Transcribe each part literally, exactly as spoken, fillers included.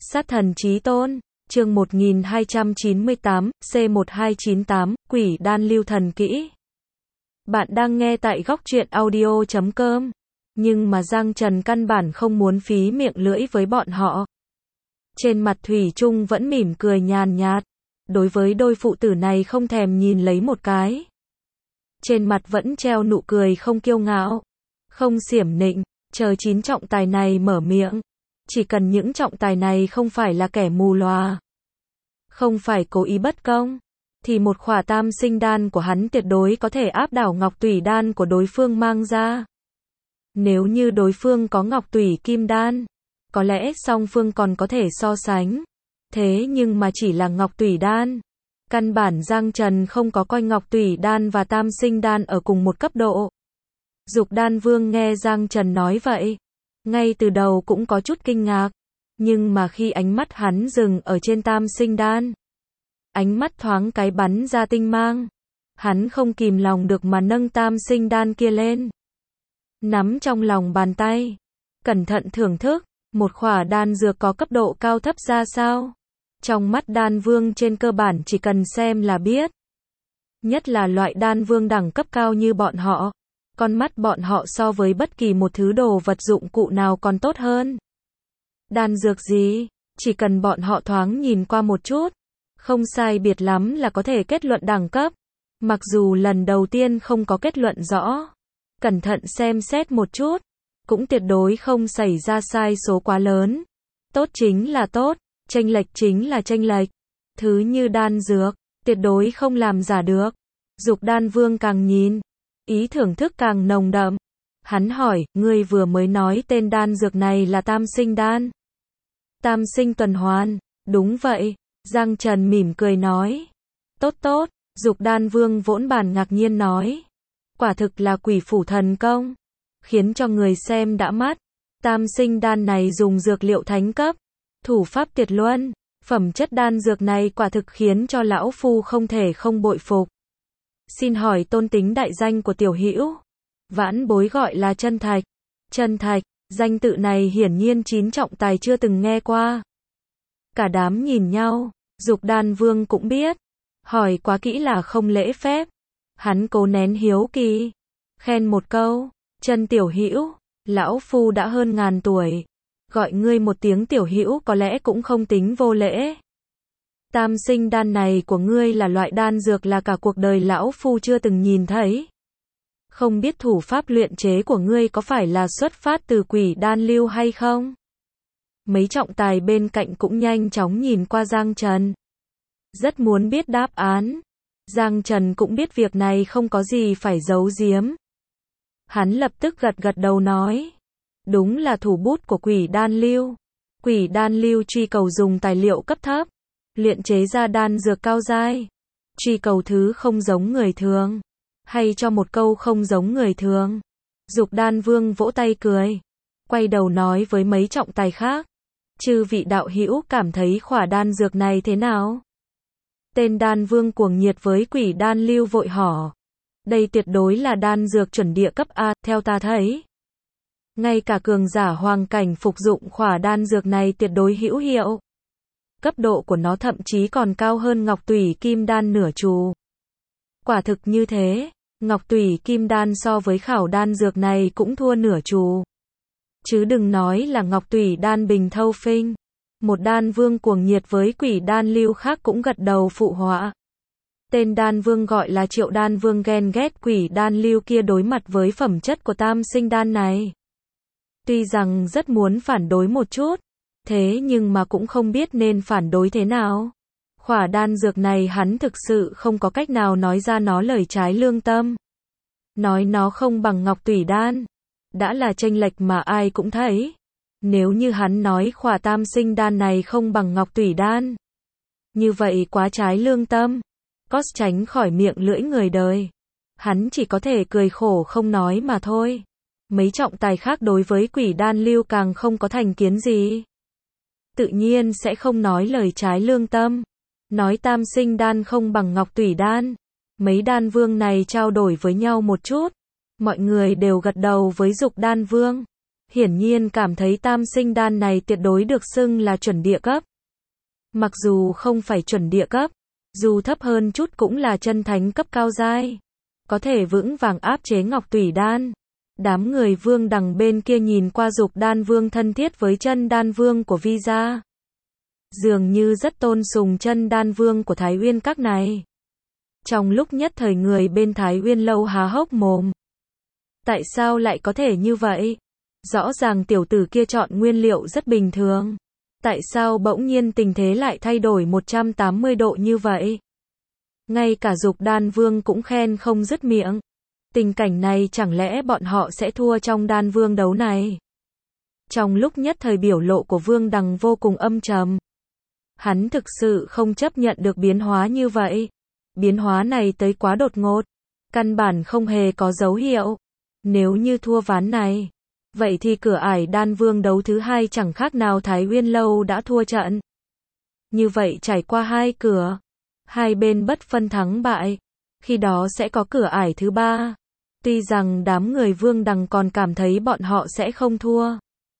Sát thần chí tôn, chương một nghìn hai trăm chín mươi tám, C một hai chín tám, Quỷ đan lưu thần kỹ. Bạn đang nghe tại góc truyện audio chấm com, nhưng mà Giang Trần căn bản không muốn phí miệng lưỡi với bọn họ. Trên mặt thủy chung vẫn mỉm cười nhàn nhạt, đối với đôi phụ tử này không thèm nhìn lấy một cái. Trên mặt vẫn treo nụ cười không kiêu ngạo, không xiểm nịnh, chờ chín trọng tài này mở miệng. Chỉ cần những trọng tài này không phải là kẻ mù lòa, không phải cố ý bất công, thì một khỏa tam sinh đan của hắn tuyệt đối có thể áp đảo ngọc tủy đan của đối phương mang ra. Nếu như đối phương có ngọc tủy kim đan, có lẽ song phương còn có thể so sánh. Thế nhưng mà chỉ là ngọc tủy đan. Căn bản Giang Trần không có coi ngọc tủy đan và tam sinh đan ở cùng một cấp độ. Dục Đan Vương nghe Giang Trần nói vậy, ngay từ đầu cũng có chút kinh ngạc, nhưng mà khi ánh mắt hắn dừng ở trên tam sinh đan, ánh mắt thoáng cái bắn ra tinh mang, hắn không kìm lòng được mà nâng tam sinh đan kia lên, nắm trong lòng bàn tay, cẩn thận thưởng thức, một khỏa đan dược có cấp độ cao thấp ra sao. Trong mắt đan vương trên cơ bản chỉ cần xem là biết. Nhất là loại đan vương đẳng cấp cao như bọn họ. Con mắt bọn họ so với bất kỳ một thứ đồ vật dụng cụ nào còn tốt hơn. Đan dược gì? Chỉ cần bọn họ thoáng nhìn qua một chút, không sai biệt lắm là có thể kết luận đẳng cấp. Mặc dù lần đầu tiên không có kết luận rõ, cẩn thận xem xét một chút, cũng tuyệt đối không xảy ra sai số quá lớn. Tốt chính là tốt, chênh lệch chính là chênh lệch. Thứ như đan dược, tuyệt đối không làm giả được. Dục Đan Vương càng nhìn, ý thưởng thức càng nồng đậm. Hắn hỏi, ngươi vừa mới nói tên đan dược này là tam sinh đan. Tam sinh tuần hoàn, đúng vậy. Giang Trần mỉm cười nói. Tốt tốt, Dục Đan Vương vỗn bàn ngạc nhiên nói. Quả thực là quỷ phủ thần công, khiến cho người xem đã mắt. Tam sinh đan này dùng dược liệu thánh cấp, thủ pháp tuyệt luân, phẩm chất đan dược này quả thực khiến cho lão phu không thể không bội phục. Xin hỏi tôn tính đại danh của tiểu hữu? Vãn bối gọi là Chân Thạch. Chân Thạch, danh tự này hiển nhiên chín trọng tài chưa từng nghe qua. Cả đám nhìn nhau, Dục Đan Vương cũng biết, hỏi quá kỹ là không lễ phép. Hắn cố nén hiếu kỳ, khen một câu, Chân tiểu hữu, lão phu đã hơn ngàn tuổi, gọi ngươi một tiếng tiểu hữu có lẽ cũng không tính vô lễ. Tam sinh đan này của ngươi là loại đan dược là cả cuộc đời lão phu chưa từng nhìn thấy. Không biết thủ pháp luyện chế của ngươi có phải là xuất phát từ quỷ đan lưu hay không? Mấy trọng tài bên cạnh cũng nhanh chóng nhìn qua Giang Trần, rất muốn biết đáp án. Giang Trần cũng biết việc này không có gì phải giấu giếm. Hắn lập tức gật gật đầu nói. Đúng là thủ bút của quỷ đan lưu. Quỷ đan lưu truy cầu dùng tài liệu cấp thấp, luyện chế ra đan dược cao giai. Truy cầu thứ không giống người thường. Hay cho một câu không giống người thường. Dục Đan Vương vỗ tay cười, quay đầu nói với mấy trọng tài khác. Chư vị đạo hữu cảm thấy khỏa đan dược này thế nào? Tên đan vương cuồng nhiệt với quỷ đan lưu vội hỏi. Đây tuyệt đối là đan dược chuẩn địa cấp A, theo ta thấy. Ngay cả cường giả hoàng cảnh phục dụng khỏa đan dược này tuyệt đối hữu hiệu. Cấp độ của nó thậm chí còn cao hơn ngọc tủy kim đan nửa trù. Quả thực như thế, ngọc tủy kim đan so với khảo đan dược này cũng thua nửa trù. Chứ đừng nói là ngọc tủy đan bình thâu phinh. Một đan vương cuồng nhiệt với quỷ đan lưu khác cũng gật đầu phụ họa. Tên đan vương gọi là Triệu Đan Vương ghen ghét quỷ đan lưu kia đối mặt với phẩm chất của tam sinh đan này. Tuy rằng rất muốn phản đối một chút, thế nhưng mà cũng không biết nên phản đối thế nào. Khỏa đan dược này hắn thực sự không có cách nào nói ra nó lời trái lương tâm. Nói nó không bằng ngọc tủy đan, đã là chênh lệch mà ai cũng thấy. Nếu như hắn nói khỏa tam sinh đan này không bằng ngọc tủy đan, như vậy quá trái lương tâm, có tránh khỏi miệng lưỡi người đời. Hắn chỉ có thể cười khổ không nói mà thôi. Mấy trọng tài khác đối với quỷ đan lưu càng không có thành kiến gì, tự nhiên sẽ không nói lời trái lương tâm. Nói tam sinh đan không bằng ngọc tủy đan. Mấy đan vương này trao đổi với nhau một chút, mọi người đều gật đầu với Dục Đan Vương. hiển nhiên cảm thấy tam sinh đan này tuyệt đối được xưng là chuẩn địa cấp. Mặc dù không phải chuẩn địa cấp, dù thấp hơn chút cũng là chân thánh cấp cao giai, có thể vững vàng áp chế Ngọc Tủy đan. Đám người Vương Đằng bên kia nhìn qua Dục Đan Vương thân thiết với Chân Đan Vương của Vi gia, dường như rất tôn sùng Chân Đan Vương của Thái Uyên Các này. Trong lúc nhất thời người bên Thái Uyên lâu há hốc mồm. Tại sao lại có thể như vậy? Rõ ràng tiểu tử kia chọn nguyên liệu rất bình thường. Tại sao bỗng nhiên tình thế lại thay đổi một trăm tám mươi độ như vậy? Ngay cả Dục Đan Vương cũng khen không dứt miệng. Tình cảnh này chẳng lẽ bọn họ sẽ thua trong Đan Vương đấu này? Trong lúc nhất thời biểu lộ của Vương Đằng vô cùng âm trầm. Hắn thực sự không chấp nhận được biến hóa như vậy. Biến hóa này tới quá đột ngột, căn bản không hề có dấu hiệu. Nếu như thua ván này, vậy thì cửa ải Đan Vương đấu thứ hai chẳng khác nào Thái Uyên lâu đã thua trận. Như vậy trải qua hai cửa, hai bên bất phân thắng bại, khi đó sẽ có cửa ải thứ ba. Tuy rằng đám người Vương Đằng còn cảm thấy bọn họ sẽ không thua.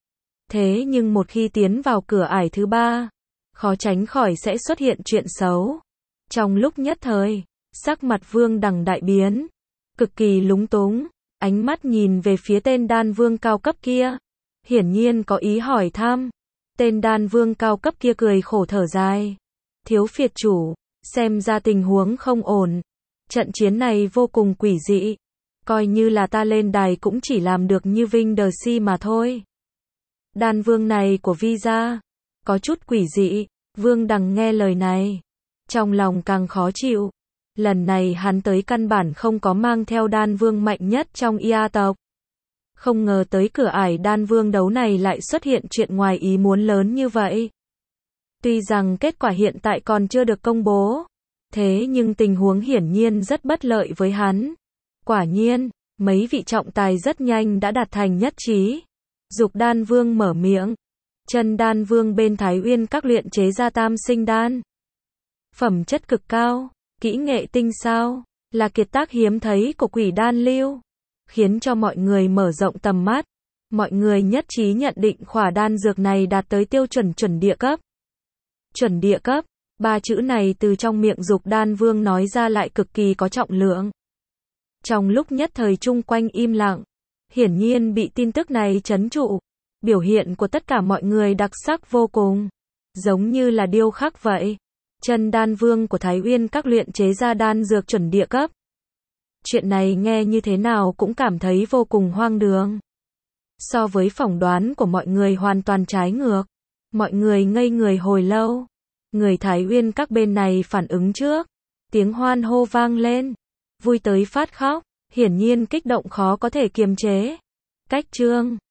Thế nhưng một khi tiến vào cửa ải thứ ba, khó tránh khỏi sẽ xuất hiện chuyện xấu. Trong lúc nhất thời, sắc mặt Vương Đằng đại biến, cực kỳ lúng túng, ánh mắt nhìn về phía tên Đan Vương cao cấp kia, hiển nhiên có ý hỏi thăm. Tên Đan Vương cao cấp kia cười khổ thở dài, thiếu phiệt chủ, xem ra tình huống không ổn, trận chiến này vô cùng quỷ dị, coi như là ta lên đài cũng chỉ làm được như Vinh Đờ Si mà thôi. Đan Vương này của Vi gia, có chút quỷ dị. Vương Đằng nghe lời này, trong lòng càng khó chịu. Lần này hắn tới căn bản không có mang theo Đan Vương mạnh nhất trong Ia tộc. Không ngờ tới cửa ải Đan Vương đấu này lại xuất hiện chuyện ngoài ý muốn lớn như vậy. Tuy rằng kết quả hiện tại còn chưa được công bố, thế nhưng tình huống hiển nhiên rất bất lợi với hắn. Quả nhiên, mấy vị trọng tài rất nhanh đã đạt thành nhất trí. Dục Đan Vương mở miệng. Chân Đan Vương bên Thái Uyên Các luyện chế ra tam sinh đan. Phẩm chất cực cao, kỹ nghệ tinh xảo, là kiệt tác hiếm thấy của Quỷ Đan Lưu, khiến cho mọi người mở rộng tầm mắt. Mọi người nhất trí nhận định khỏa đan dược này đạt tới tiêu chuẩn chuẩn địa cấp. Chuẩn địa cấp, ba chữ này từ trong miệng Dục Đan Vương nói ra lại cực kỳ có trọng lượng. Trong lúc nhất thời chung quanh im lặng, hiển nhiên bị tin tức này chấn trụ. Biểu hiện của tất cả mọi người đặc sắc vô cùng, giống như là điêu khắc vậy. Chân Đan Vương của Thái Uyên Các luyện chế ra đan dược chuẩn địa cấp. Chuyện này nghe như thế nào cũng cảm thấy vô cùng hoang đường. So với phỏng đoán của mọi người hoàn toàn trái ngược. Mọi người ngây người hồi lâu. Người Thái Uyên Các bên này phản ứng trước. Tiếng hoan hô vang lên. Vui tới phát khóc. Hiển nhiên kích động khó có thể kiềm chế. Cách chương